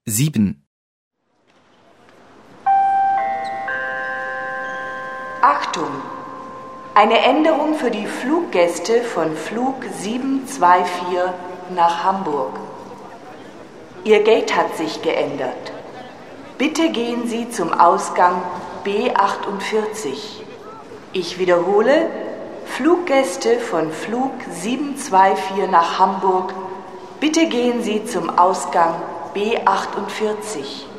7. Achtung! Eine Änderung für die Fluggäste von Flug 724 nach Hamburg. Ihr Gate hat sich geändert. Bitte gehen Sie zum Ausgang B48. Ich wiederhole, Fluggäste von Flug 724 nach Hamburg, bitte gehen Sie zum Ausgang B48.